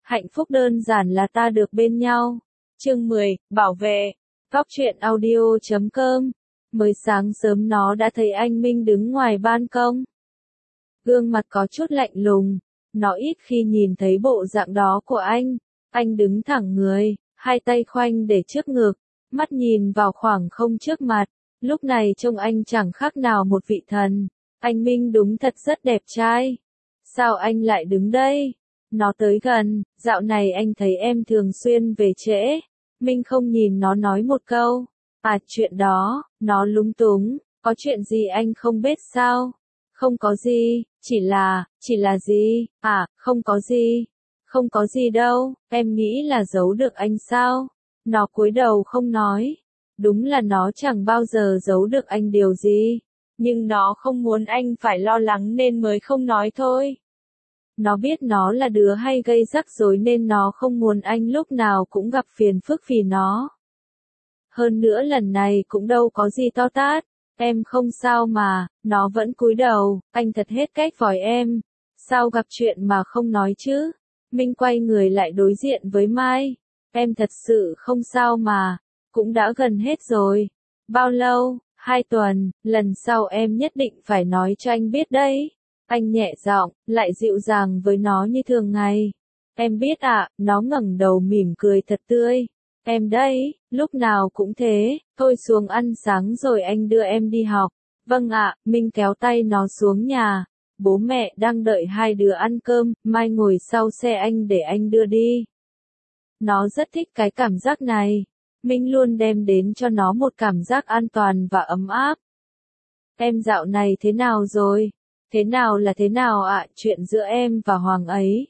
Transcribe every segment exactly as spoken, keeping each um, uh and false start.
Hạnh phúc đơn giản là ta được bên nhau. Chương mười, bảo vệ. Góc truyện audio chấm com. Mới sáng sớm nó đã thấy anh Minh đứng ngoài ban công. Gương mặt có chút lạnh lùng. Nó ít khi nhìn thấy bộ dạng đó của anh. Anh đứng thẳng người, hai tay khoanh để trước ngực, mắt nhìn vào khoảng không trước mặt. Lúc này trông anh chẳng khác nào một vị thần. Anh Minh đúng thật rất đẹp trai. Sao anh lại đứng đây? Nó tới gần, dạo này anh thấy em thường xuyên về trễ. Minh không nhìn nó nói một câu. À chuyện đó, nó lúng túng, có chuyện gì anh không biết sao? Không có gì, chỉ là, chỉ là gì? À, không có gì. Không có gì đâu, em nghĩ là giấu được anh sao? Nó cúi đầu không nói. Đúng là nó chẳng bao giờ giấu được anh điều gì. Nhưng nó không muốn anh phải lo lắng nên mới không nói thôi. Nó biết nó là đứa hay gây rắc rối nên nó không muốn anh lúc nào cũng gặp phiền phức vì nó. Hơn nữa lần này cũng đâu có gì to tát. Em không sao mà, nó vẫn cúi đầu, anh thật hết cách vòi em. Sao gặp chuyện mà không nói chứ? Minh quay người lại đối diện với Mai. Em thật sự không sao mà, cũng đã gần hết rồi. Bao lâu? Hai tuần, lần sau em nhất định phải nói cho anh biết đấy. Anh nhẹ giọng, lại dịu dàng với nó như thường ngày. Em biết ạ, à, nó ngẩng đầu mỉm cười thật tươi. Em đây, lúc nào cũng thế, thôi xuống ăn sáng rồi anh đưa em đi học. Vâng ạ, Minh kéo tay nó xuống nhà. Bố mẹ đang đợi hai đứa ăn cơm, Mai ngồi sau xe anh để anh đưa đi. Nó rất thích cái cảm giác này. Minh luôn đem đến cho nó một cảm giác an toàn và ấm áp. Em dạo này thế nào rồi? Thế nào là thế nào ạ, à, chuyện giữa em và Hoàng ấy?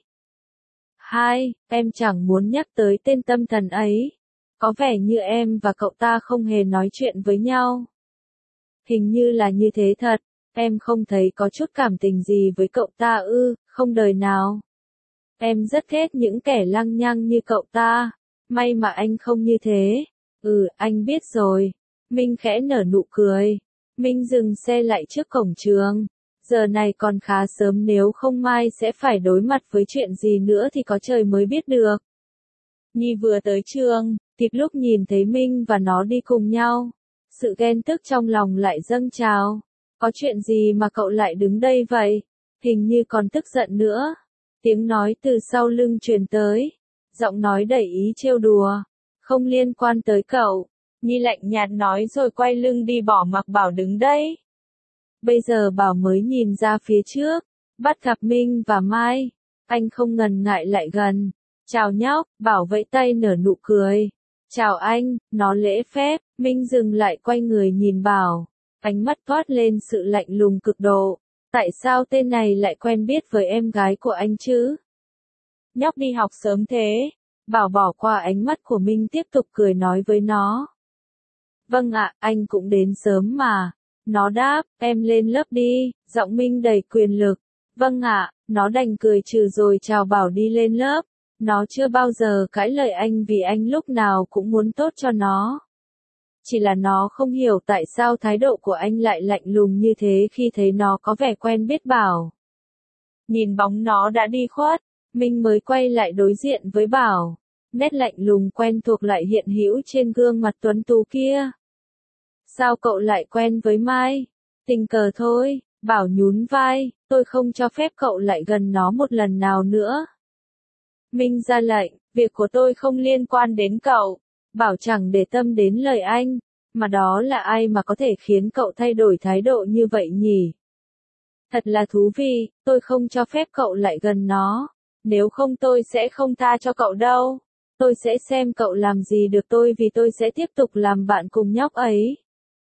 Hai, em chẳng muốn nhắc tới tên tâm thần ấy. Có vẻ như em và cậu ta không hề nói chuyện với nhau. Hình như là như thế thật, em không thấy có chút cảm tình gì với cậu ta ư, không đời nào. Em rất ghét những kẻ lăng nhăng như cậu ta, may mà anh không như thế. Ừ, anh biết rồi. Minh khẽ nở nụ cười. Minh dừng xe lại trước cổng trường. Giờ này còn khá sớm, nếu không mai sẽ phải đối mặt với chuyện gì nữa thì có trời mới biết được. Nhi vừa tới trường, kịp lúc nhìn thấy Minh và nó đi cùng nhau. Sự ghen tức trong lòng lại dâng trào. Có chuyện gì mà cậu lại đứng đây vậy? Hình như còn tức giận nữa. Tiếng nói từ sau lưng truyền tới. Giọng nói đầy ý trêu đùa. Không liên quan tới cậu. Nhi lạnh nhạt nói rồi quay lưng đi bỏ mặc Bảo đứng đây. Bây giờ Bảo mới nhìn ra phía trước. Bắt gặp Minh và Mai. Anh không ngần ngại lại gần. Chào nhóc, Bảo vẫy tay nở nụ cười. Chào anh, nó lễ phép. Minh dừng lại quay người nhìn Bảo. Ánh mắt toát lên sự lạnh lùng cực độ. Tại sao tên này lại quen biết với em gái của anh chứ? Nhóc đi học sớm thế. Bảo bỏ qua ánh mắt của Minh tiếp tục cười nói với nó. Vâng ạ, anh cũng đến sớm mà. Nó đáp, em lên lớp đi, giọng Minh đầy quyền lực. Vâng ạ, nó đành cười trừ rồi chào Bảo đi lên lớp. Nó chưa bao giờ cãi lời anh vì anh lúc nào cũng muốn tốt cho nó. Chỉ là nó không hiểu tại sao thái độ của anh lại lạnh lùng như thế khi thấy nó có vẻ quen biết Bảo. Nhìn bóng nó đã đi khuất, Minh mới quay lại đối diện với Bảo. Nét lạnh lùng quen thuộc lại hiện hữu trên gương mặt tuấn tú kia. Sao cậu lại quen với Mai? Tình cờ thôi, Bảo nhún vai, tôi không cho phép cậu lại gần nó một lần nào nữa. Minh ra lệnh, việc của tôi không liên quan đến cậu. Bảo chẳng để tâm đến lời anh, mà đó là ai mà có thể khiến cậu thay đổi thái độ như vậy nhỉ? Thật là thú vị, tôi không cho phép cậu lại gần nó. Nếu không tôi sẽ không tha cho cậu đâu. Tôi sẽ xem cậu làm gì được tôi vì tôi sẽ tiếp tục làm bạn cùng nhóc ấy.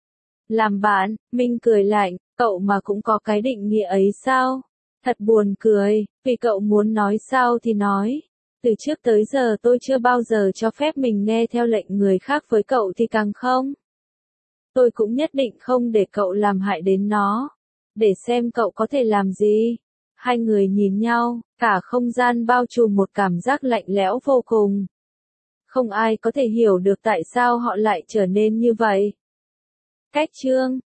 Làm bạn, Minh cười lạnh, cậu mà cũng có cái định nghĩa ấy sao? Thật buồn cười, vì cậu muốn nói sao thì nói. Từ trước tới giờ tôi chưa bao giờ cho phép mình nghe theo lệnh người khác, với cậu thì càng không. Tôi cũng nhất định không để cậu làm hại đến nó. Để xem cậu có thể làm gì. Hai người nhìn nhau, cả không gian bao trùm một cảm giác lạnh lẽo vô cùng. Không ai có thể hiểu được tại sao họ lại trở nên như vậy. Cách chương